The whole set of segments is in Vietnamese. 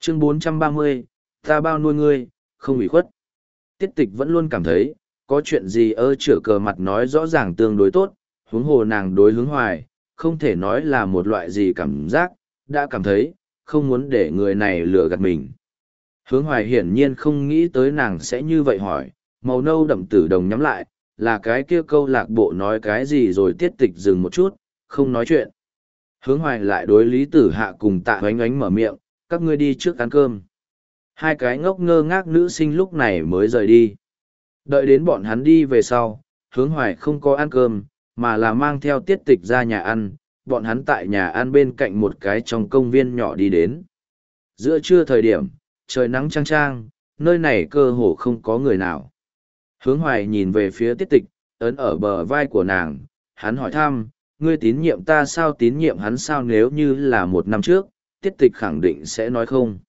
Chương 430, ta bao nuôi ngươi, không ủy khuất. Tiết tịch vẫn luôn cảm thấy, có chuyện gì chửa cờ mặt nói rõ ràng tương đối tốt, huống hồ nàng đối hướng hoài, không thể nói là một loại gì cảm giác, đã cảm thấy, không muốn để người này lừa gạt mình. Hướng hoài hiển nhiên không nghĩ tới nàng sẽ như vậy hỏi, màu nâu đậm tử đồng nhắm lại, là cái kia câu lạc bộ nói cái gì rồi tiết tịch dừng một chút, không nói chuyện. Hướng hoài lại đối Lý Tử Hạ cùng Tạ Oánh Oánh mở miệng, các ngươi đi trước ăn cơm. Hai cái ngốc ngơ ngác nữ sinh lúc này mới rời đi. Đợi đến bọn hắn đi về sau, hướng hoài không có ăn cơm, mà là mang theo tiết tịch ra nhà ăn, bọn hắn tại nhà ăn bên cạnh một cái trong công viên nhỏ đi đến. Giữa trưa thời điểm, trời nắng chang chang, nơi này cơ hồ không có người nào. Hướng hoài nhìn về phía tiết tịch, ấn ở bờ vai của nàng, hắn hỏi thăm, ngươi tín nhiệm ta sao tín nhiệm hắn sao nếu như là một năm trước, tiết tịch khẳng định sẽ nói không.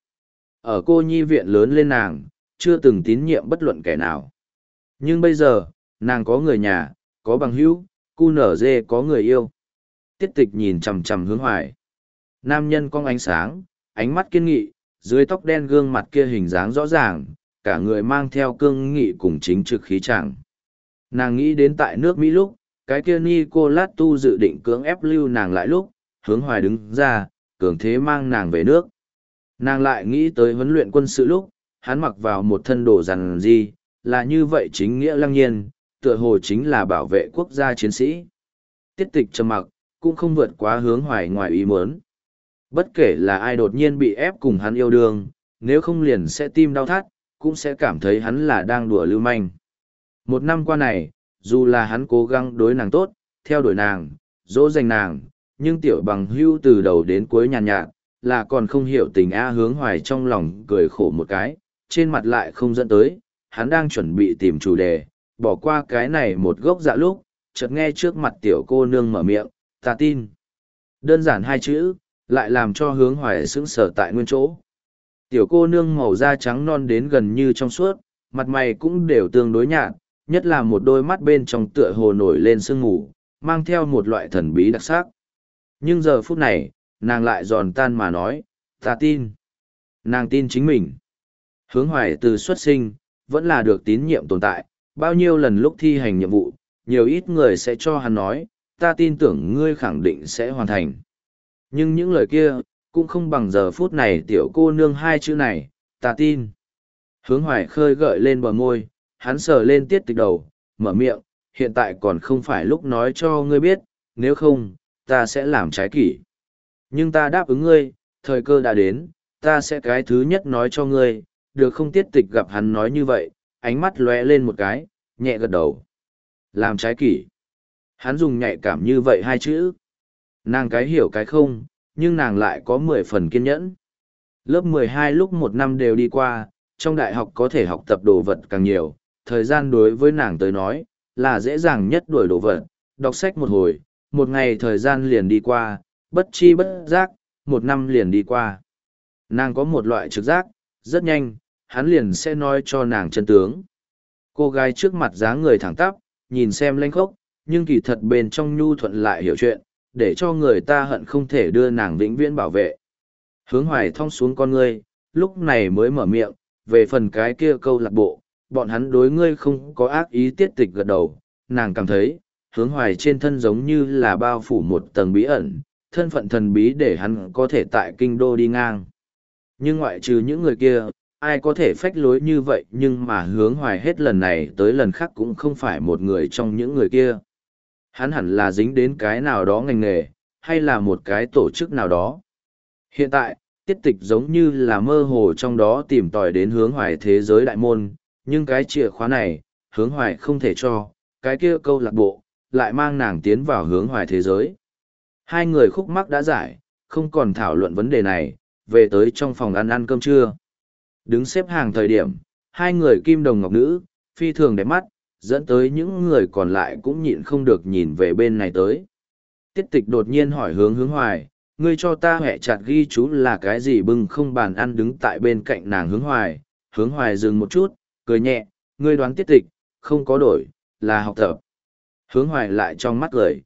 Ở cô nhi viện lớn lên nàng, chưa từng tín nhiệm bất luận kẻ nào. Nhưng bây giờ, nàng có người nhà, có bằng hữu, cu nở dê có người yêu. Tiết tịch nhìn chằm chằm hướng hoài. Nam nhân cong ánh sáng, ánh mắt kiên nghị, dưới tóc đen gương mặt kia hình dáng rõ ràng, cả người mang theo cương nghị cùng chính trực khí trạng. Nàng nghĩ đến tại nước Mỹ lúc, cái kia Nicolas Tu dự định cưỡng ép lưu nàng lại lúc, hướng hoài đứng ra, cường thế mang nàng về nước. Nàng lại nghĩ tới huấn luyện quân sự lúc, hắn mặc vào một thân đồ rằn gì, là như vậy chính nghĩa lăng nhiên, tựa hồ chính là bảo vệ quốc gia chiến sĩ. Tiết tịch trầm mặc, cũng không vượt quá hướng hoài ngoài ý muốn. Bất kể là ai đột nhiên bị ép cùng hắn yêu đương, nếu không liền sẽ tim đau thắt, cũng sẽ cảm thấy hắn là đang đùa lưu manh. Một năm qua này, dù là hắn cố gắng đối nàng tốt, theo đuổi nàng, dỗ dành nàng, nhưng tiểu bằng hưu từ đầu đến cuối nhàn nhạt, là còn không hiểu tình hướng hoài trong lòng cười khổ một cái, trên mặt lại không dẫn tới, hắn đang chuẩn bị tìm chủ đề, bỏ qua cái này một gốc dạ lúc, chợt nghe trước mặt tiểu cô nương mở miệng, ta tin. Đơn giản hai chữ, lại làm cho hướng hoài sững sờ tại nguyên chỗ. Tiểu cô nương màu da trắng non đến gần như trong suốt, mặt mày cũng đều tương đối nhạt, nhất là một đôi mắt bên trong tựa hồ nổi lên sương mù, mang theo một loại thần bí đặc sắc. Nhưng giờ phút này, nàng lại giòn tan mà nói, ta tin. Nàng tin chính mình. Hướng hoài từ xuất sinh, vẫn là được tín nhiệm tồn tại, bao nhiêu lần lúc thi hành nhiệm vụ, nhiều ít người sẽ cho hắn nói, ta tin tưởng ngươi khẳng định sẽ hoàn thành. Nhưng những lời kia, cũng không bằng giờ phút này tiểu cô nương hai chữ này, ta tin. Hướng hoài khơi gợi lên bờ môi, hắn sờ lên tiết tịch đầu, mở miệng, hiện tại còn không phải lúc nói cho ngươi biết, nếu không, ta sẽ làm trái kỷ. Nhưng ta đáp ứng ngươi, thời cơ đã đến, ta sẽ cái thứ nhất nói cho ngươi, được không tiết tịch gặp hắn nói như vậy, ánh mắt lóe lên một cái, nhẹ gật đầu. Làm trái kỷ. Hắn dùng nhạy cảm như vậy hai chữ. Nàng cái hiểu cái không, nhưng nàng lại có 10 phần kiên nhẫn. Lớp 12 lúc một năm đều đi qua, trong đại học có thể học tập đồ vật càng nhiều, thời gian đối với nàng tới nói, là dễ dàng nhất đuổi đồ vật, đọc sách một hồi, một ngày thời gian liền đi qua, bất chi bất giác, một năm liền đi qua. Nàng có một loại trực giác, rất nhanh, hắn liền sẽ nói cho nàng chân tướng. Cô gái trước mặt dáng người thẳng tắp, nhìn xem lênh khốc, nhưng kỳ thật bên trong nhu thuận lại hiểu chuyện, để cho người ta hận không thể đưa nàng vĩnh viễn bảo vệ. Hướng hoài thong xuống con ngươi, lúc này mới mở miệng, về phần cái kia câu lạc bộ, bọn hắn đối ngươi không có ác ý tiết tịch gật đầu, nàng cảm thấy, hướng hoài trên thân giống như là bao phủ một tầng bí ẩn, thân phận thần bí để hắn có thể tại kinh đô đi ngang. Nhưng ngoại trừ những người kia, ai có thể phách lối như vậy nhưng mà hướng hoài hết lần này tới lần khác cũng không phải một người trong những người kia. Hắn hẳn là dính đến cái nào đó ngành nghề, hay là một cái tổ chức nào đó. Hiện tại, tiết tịch giống như là mơ hồ trong đó tìm tòi đến hướng hoài thế giới đại môn, nhưng cái chìa khóa này, hướng hoài không thể cho, cái kia câu lạc bộ, lại mang nàng tiến vào hướng hoài thế giới. Hai người khúc mắc đã giải, không còn thảo luận vấn đề này, về tới trong phòng ăn cơm trưa. Đứng xếp hàng thời điểm, hai người kim đồng ngọc nữ, phi thường đẹp mắt, dẫn tới những người còn lại cũng nhịn không được nhìn về bên này tới. Tiết tịch đột nhiên hỏi hướng hoài, ngươi cho ta hẹ chặt ghi chú là cái gì bưng không bàn ăn đứng tại bên cạnh nàng hướng hoài dừng một chút, cười nhẹ, ngươi đoán tiết tịch, không có đổi, là học tập. Hướng hoài lại trong mắt cười,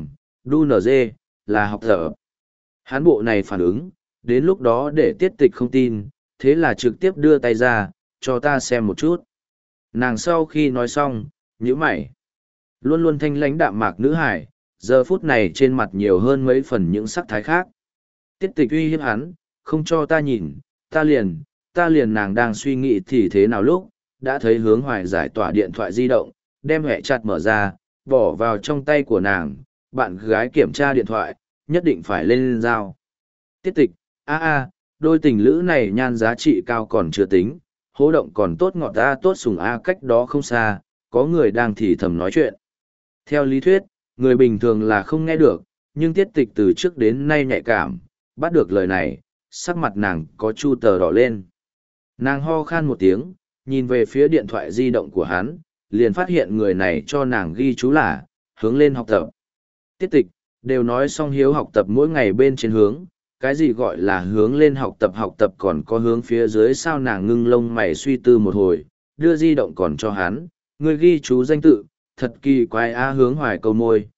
đu nở dê, là học tập. Hán bộ này phản ứng, đến lúc đó để tiết tịch không tin, thế là trực tiếp đưa tay ra, cho ta xem một chút. Nàng sau khi nói xong, nhíu mày. Luôn luôn thanh lãnh đạm mạc nữ hải, giờ phút này trên mặt nhiều hơn mấy phần những sắc thái khác. Tiết tịch uy hiếp hắn, không cho ta nhìn, ta liền nàng đang suy nghĩ thì thế nào lúc, đã thấy Hướng Hoài giải tỏa điện thoại di động, đem hẹ chặt mở ra, bỏ vào trong tay của nàng, bạn gái kiểm tra điện thoại, nhất định phải lên giao. Tiết tịch, đôi tình lữ này nhan giá trị cao còn chưa tính, hố động còn tốt ngọt tốt sùng cách đó không xa, có người đang thì thầm nói chuyện. Theo lý thuyết, người bình thường là không nghe được, nhưng tiết tịch từ trước đến nay nhạy cảm, bắt được lời này, sắc mặt nàng có chu tờ đỏ lên. Nàng ho khan một tiếng, nhìn về phía điện thoại di động của hắn, liền phát hiện người này cho nàng ghi chú là, hướng lên học tập. Tiết tịch, đều nói xong hiếu học tập mỗi ngày bên trên hướng, cái gì gọi là hướng lên học tập còn có hướng phía dưới sao nàng ngưng lông mày suy tư một hồi, đưa di động còn cho hắn, người ghi chú danh tự, thật kỳ quái Hướng Hoài câu môi,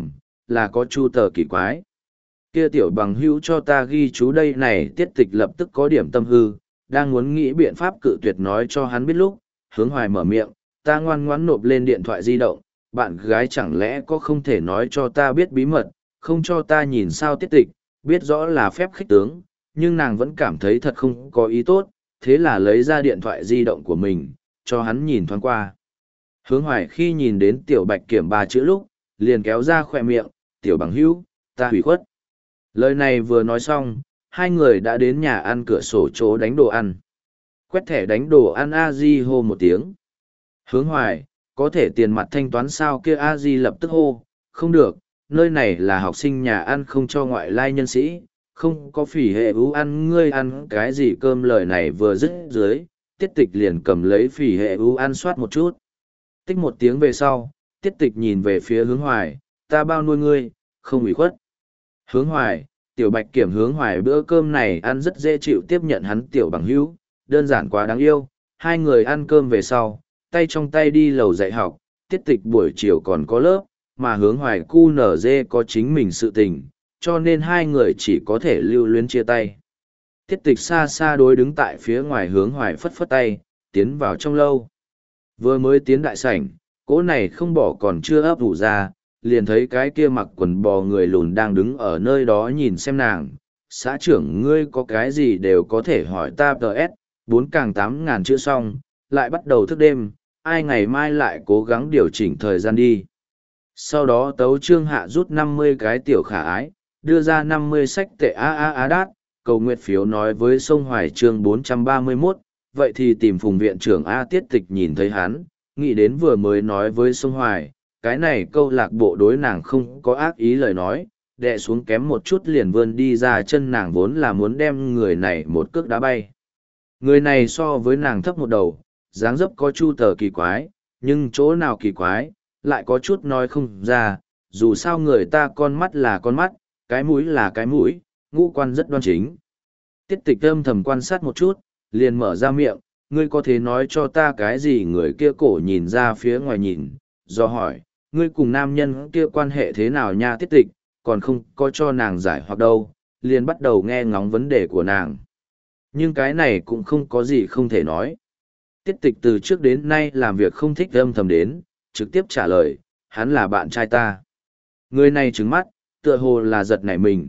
là có chu tờ kỳ quái. Kia tiểu bằng hữu cho ta ghi chú đây này tiết tịch lập tức có điểm tâm hư, đang muốn nghĩ biện pháp cự tuyệt nói cho hắn biết lúc, Hướng Hoài mở miệng, ta ngoan ngoãn nộp lên điện thoại di động, bạn gái chẳng lẽ có không thể nói cho ta biết bí mật, không cho ta nhìn sao tiết tịch, biết rõ là phép khích tướng, nhưng nàng vẫn cảm thấy thật không có ý tốt, thế là lấy ra điện thoại di động của mình, cho hắn nhìn thoáng qua. Hướng Hoài khi nhìn đến tiểu bạch kiểm 3 chữ lúc, liền kéo ra khỏe miệng, tiểu bằng hữu, ta hủy khuất. Lời này vừa nói xong, hai người đã đến nhà ăn cửa sổ chỗ đánh đồ ăn. Quét thẻ đánh đồ ăn A-di hô một tiếng. Hướng Hoài, có thể tiền mặt thanh toán sao kia A-di lập tức hô, không được, nơi này là học sinh nhà ăn không cho ngoại lai nhân sĩ, không có phỉ hệ ưu ăn ngươi ăn cái gì cơm lời này vừa dứt dưới, tiết tịch liền cầm lấy phỉ hệ ưu ăn soát một chút. Tích một tiếng về sau, tiết tịch nhìn về phía Hướng Hoài, ta bao nuôi ngươi, không ủy khuất. Hướng Hoài, tiểu bạch kiểm Hướng Hoài bữa cơm này ăn rất dễ chịu tiếp nhận hắn tiểu bằng hữu, đơn giản quá đáng yêu. Hai người ăn cơm về sau, tay trong tay đi lầu dạy học, tiết tịch buổi chiều còn có lớp, mà Hướng Hoài cu nở dê có chính mình sự tình, cho nên hai người chỉ có thể lưu luyến chia tay. Tiết tịch xa xa đối đứng tại phía ngoài Hướng Hoài phất phất tay, tiến vào trong lâu. Vừa mới tiến đại sảnh, cỗ này không bỏ còn chưa ấp ủ ra, liền thấy cái kia mặc quần bò người lùn đang đứng ở nơi đó nhìn xem nàng. Xã trưởng ngươi có cái gì đều có thể hỏi ta ts, 4 càng 8.000 chữ xong, lại bắt đầu thức đêm, ai ngày mai lại cố gắng điều chỉnh thời gian đi. Sau đó tấu trương hạ rút 50 cái tiểu khả ái, đưa ra 50 sách tệ đát, cầu nguyện phiếu nói với sông Hoài chương 431, vậy thì tìm Phùng viện trưởng A tiết tịch nhìn thấy hắn, nghĩ đến vừa mới nói với sông Hoài, cái này câu lạc bộ đối nàng không có ác ý lời nói, đè xuống kém một chút liền vươn đi ra chân nàng vốn là muốn đem người này một cước đá bay. Người này so với nàng thấp một đầu, dáng dấp có chu tờ kỳ quái, nhưng chỗ nào kỳ quái, lại có chút nói không ra, dù sao người ta con mắt là con mắt, cái mũi là cái mũi, ngũ quan rất đoan chính. Tiết tịch âm thầm quan sát một chút, liền mở ra miệng, ngươi có thể nói cho ta cái gì người kia cổ nhìn ra phía ngoài nhìn, do hỏi, ngươi cùng nam nhân kia quan hệ thế nào nha tiết tịch, còn không có cho nàng giải hoặc đâu, liền bắt đầu nghe ngóng vấn đề của nàng. Nhưng cái này cũng không có gì không thể nói. Tiết tịch từ trước đến nay làm việc không thích âm thầm đến, trực tiếp trả lời, hắn là bạn trai ta. Người này trứng mắt, tựa hồ là giật nảy mình,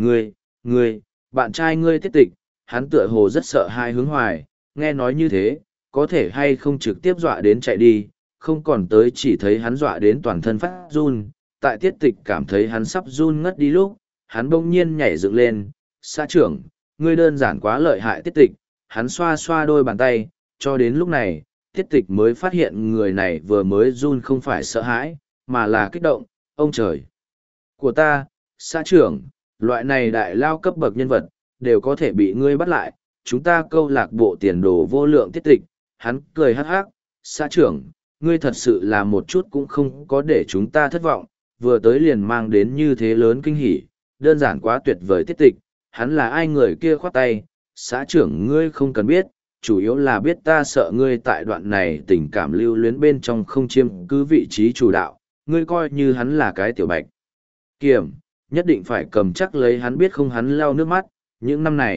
ngươi, bạn trai ngươi tiết tịch, hắn tựa hồ rất sợ hai Hướng Hoài, nghe nói như thế, có thể hay không trực tiếp dọa đến chạy đi, không còn tới chỉ thấy hắn dọa đến toàn thân phát run, tại tiết tịch cảm thấy hắn sắp run ngất đi lúc, hắn bỗng nhiên nhảy dựng lên, xã trưởng, ngươi đơn giản quá lợi hại tiết tịch, hắn xoa xoa đôi bàn tay, cho đến lúc này, tiết tịch mới phát hiện người này vừa mới run không phải sợ hãi, mà là kích động, ông trời của ta, xã trưởng, loại này đại lao cấp bậc nhân vật, đều có thể bị ngươi bắt lại, chúng ta câu lạc bộ tiền đồ vô lượng tiết tịch, hắn cười hắc hắc, xã trưởng, ngươi thật sự là một chút cũng không có để chúng ta thất vọng, vừa tới liền mang đến như thế lớn kinh hỉ, đơn giản quá tuyệt vời tiết tịch, hắn là ai người kia khoát tay, xã trưởng ngươi không cần biết, chủ yếu là biết ta sợ ngươi tại đoạn này tình cảm lưu luyến bên trong không chiếm cứ vị trí chủ đạo, ngươi coi như hắn là cái tiểu bạch. Kiểm, nhất định phải cầm chắc lấy hắn biết không hắn lau nước mắt, những năm này,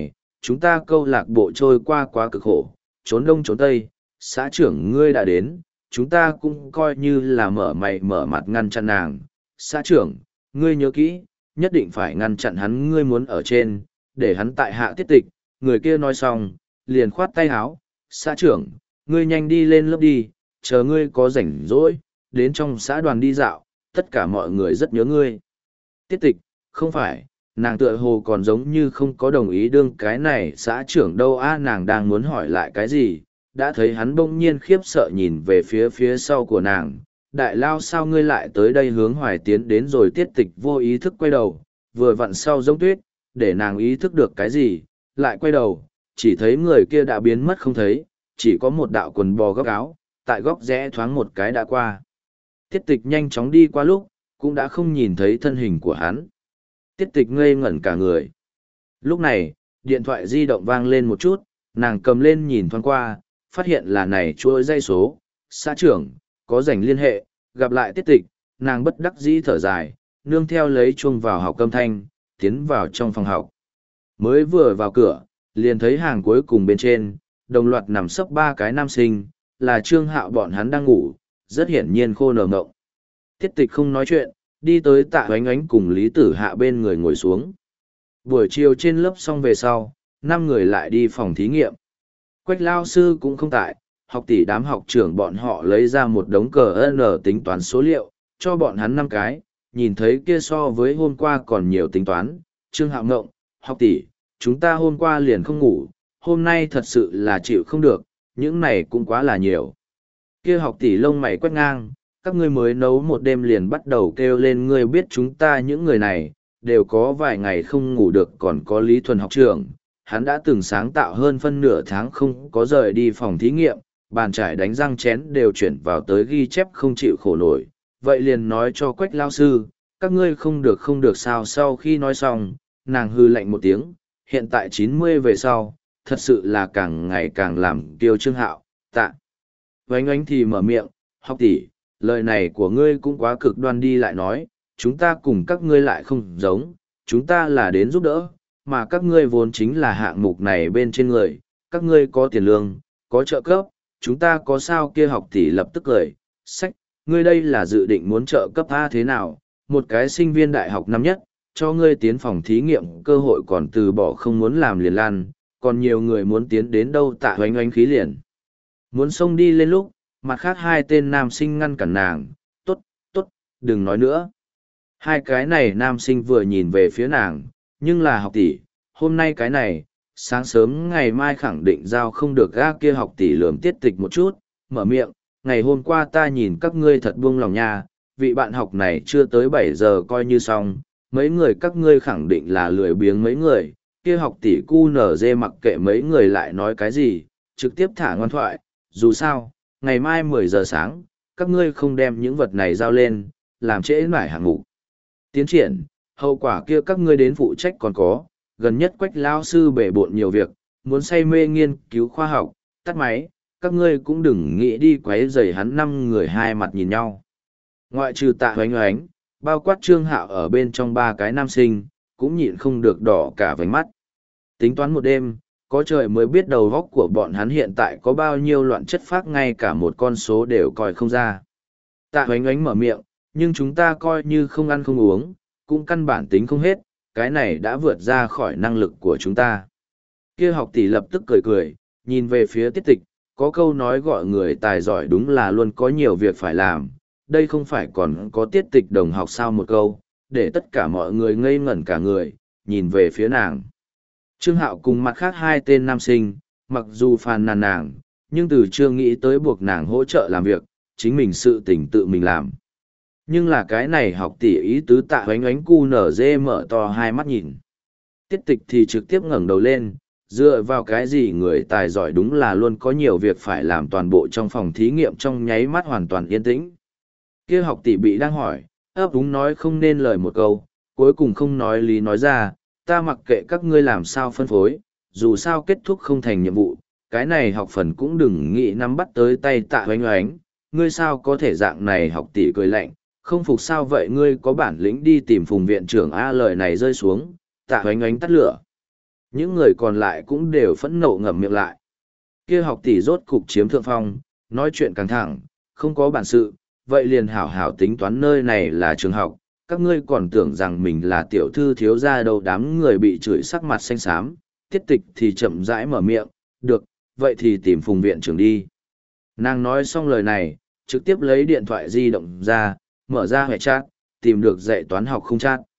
chúng ta câu lạc bộ trôi qua quá cực khổ, trốn đông trốn tây, xã trưởng ngươi đã đến, chúng ta cũng coi như là mở mày mở mặt ngăn chặn nàng. Xã trưởng, ngươi nhớ kỹ, nhất định phải ngăn chặn hắn, ngươi muốn ở trên, để hắn tại hạ tiết tịch. Người kia nói xong, liền khoát tay háo, xã trưởng, ngươi nhanh đi lên lớp đi, chờ ngươi có rảnh rỗi, đến trong xã đoàn đi dạo, tất cả mọi người rất nhớ ngươi. Tiết tịch, không phải, nàng tựa hồ còn giống như không có đồng ý đương cái này xã trưởng đâu a, nàng đang muốn hỏi lại cái gì, đã thấy hắn bỗng nhiên khiếp sợ nhìn về phía sau của nàng. Đại lao, sao ngươi lại tới đây? Hướng Hoài tiến đến rồi. Tiết tịch vô ý thức quay đầu, vừa vặn sau giống tuyết, để nàng ý thức được cái gì, lại quay đầu, chỉ thấy người kia đã biến mất không thấy, chỉ có một đạo quần bò góc áo, tại góc rẽ thoáng một cái đã qua. Tiết tịch nhanh chóng đi qua lúc, cũng đã không nhìn thấy thân hình của hắn. Tiết tịch ngây ngẩn cả người. Lúc này, điện thoại di động vang lên một chút, nàng cầm lên nhìn thoáng qua, phát hiện là này chuỗi dây số. Xã trưởng, có rảnh liên hệ, gặp lại Tiết tịch, nàng bất đắc dĩ thở dài, nương theo lấy chuông vào học âm thanh, tiến vào trong phòng học. Mới vừa vào cửa, liền thấy hàng cuối cùng bên trên, đồng loạt nằm sấp ba cái nam sinh, là Trương Hạo, bọn hắn đang ngủ, rất hiển nhiên khô nở ngộng. Tiết tịch không nói chuyện, đi tới Tạ Oánh Oánh cùng Lý Tử Hạ bên người ngồi xuống. Buổi chiều trên lớp xong về sau, 5 người lại đi phòng thí nghiệm. Quách lao sư cũng không tại, học tỷ đám học trưởng bọn họ lấy ra một đống cờ N tính toán số liệu, cho bọn hắn 5 cái, nhìn thấy kia so với hôm qua còn nhiều tính toán. Trương Hạo ngộng, học tỷ, chúng ta hôm qua liền không ngủ, hôm nay thật sự là chịu không được, những này cũng quá là nhiều. Kia học tỷ lông mày quét ngang, các ngươi mới nấu một đêm liền bắt đầu kêu lên, ngươi biết chúng ta những người này, đều có vài ngày không ngủ được. Còn có Lý Thuần học trưởng, hắn đã từng sáng tạo hơn phân nửa tháng không có rời đi phòng thí nghiệm, bàn chải đánh răng chén đều chuyển vào tới ghi chép, không chịu khổ nổi. Vậy liền nói cho Quách lao sư, các ngươi không được sao? Sau khi nói xong, nàng hư lạnh một tiếng, hiện tại 90 về sau, thật sự là càng ngày càng làm kiêu Trương Hạo. Tạ Oánh Oánh thì mở miệng, học tỷ, lời này của ngươi cũng quá cực đoan đi, lại nói, chúng ta cùng các ngươi lại không giống, chúng ta là đến giúp đỡ, mà các ngươi vốn chính là hạng mục này bên trên người, các ngươi có tiền lương, có trợ cấp, chúng ta có sao? Kia học tỷ lập tức cười, sách, ngươi đây là dự định muốn trợ cấp A thế nào, một cái sinh viên đại học năm nhất, cho ngươi tiến phòng thí nghiệm cơ hội còn từ bỏ không muốn làm liền lan, còn nhiều người muốn tiến đến đâu? Tạ Oánh Oánh khí liền muốn xông đi lên lúc, mặt khác hai tên nam sinh ngăn cản nàng, tốt, đừng nói nữa. Hai cái này nam sinh vừa nhìn về phía nàng, nhưng là học tỷ, hôm nay cái này, sáng sớm ngày mai khẳng định giao không được ga. Kia học tỷ lườm Tiết tịch một chút, mở miệng, ngày hôm qua ta nhìn các ngươi thật buông lòng nha, vị bạn học này chưa tới 7 giờ coi như xong, mấy người các ngươi khẳng định là lười biếng mấy người. Kia học tỷ cu nở dê mặc kệ mấy người lại nói cái gì, trực tiếp thả ngoan thoại, dù sao, ngày mai 10 giờ sáng, các ngươi không đem những vật này giao lên, làm trễ nải hạng mục tiến triển, hậu quả kia các ngươi đến phụ trách. Còn có, gần nhất Quách lao sư bể bộn nhiều việc, muốn say mê nghiên cứu khoa học, tắt máy, các ngươi cũng đừng nghĩ đi quấy rầy hắn. 5 người hai mặt nhìn nhau. Ngoại trừ Tạ Oánh Oánh, bao quát Trương Hạo ở bên trong ba cái nam sinh, cũng nhịn không được đỏ cả vành mắt. Tính toán một đêm, có trời mới biết đầu góc của bọn hắn hiện tại có bao nhiêu loạn chất phác, ngay cả một con số đều coi không ra. Tạ Oánh Oánh mở miệng, nhưng chúng ta coi như không ăn không uống, cũng căn bản tính không hết, cái này đã vượt ra khỏi năng lực của chúng ta. Kia học tỷ lập tức cười cười, nhìn về phía Tiết tịch, có câu nói gọi người tài giỏi đúng là luôn có nhiều việc phải làm, đây không phải còn có Tiết tịch đồng học sao? Một câu, để tất cả mọi người ngây ngẩn cả người, nhìn về phía nàng. Trương Hạo cùng mặt khác hai tên nam sinh, mặc dù phàn nàn nàng, nhưng từ chưa nghĩ tới buộc nàng hỗ trợ làm việc, chính mình sự tình tự mình làm. Nhưng là cái này học tỷ ý tứ. Tạ Oánh Oánh cu nở dê mở to hai mắt nhìn. Tiết tịch thì trực tiếp ngẩng đầu lên, dựa vào cái gì người tài giỏi đúng là luôn có nhiều việc phải làm? Toàn bộ trong phòng thí nghiệm trong nháy mắt hoàn toàn yên tĩnh. Kia học tỷ bị đang hỏi, ấp úng nói không nên lời một câu, cuối cùng không nói lý nói ra, ta mặc kệ các ngươi làm sao phân phối, dù sao kết thúc không thành nhiệm vụ, cái này học phần cũng đừng nghĩ nắm bắt tới tay. Tạ Oánh Oánh, ngươi sao có thể dạng này? Học tỷ cười lạnh, không phục sao? Vậy ngươi có bản lĩnh đi tìm Phùng viện trưởng A. Lời này rơi xuống, Tạ Oánh Oánh tắt lửa. Những người còn lại cũng đều phẫn nộ ngậm miệng lại. Kia học tỷ rốt cục chiếm thượng phong, nói chuyện căng thẳng, không có bản sự, vậy liền hảo hảo tính toán nơi này là trường học, các ngươi còn tưởng rằng mình là tiểu thư thiếu gia đâu. Đám người bị chửi sắc mặt xanh xám, Tiết Tịch thì chậm rãi mở miệng, được, vậy thì tìm Phùng viện trưởng đi. Nàng nói xong lời này, trực tiếp lấy điện thoại di động ra, mở ra hệ chat, tìm được dạy toán học không chat.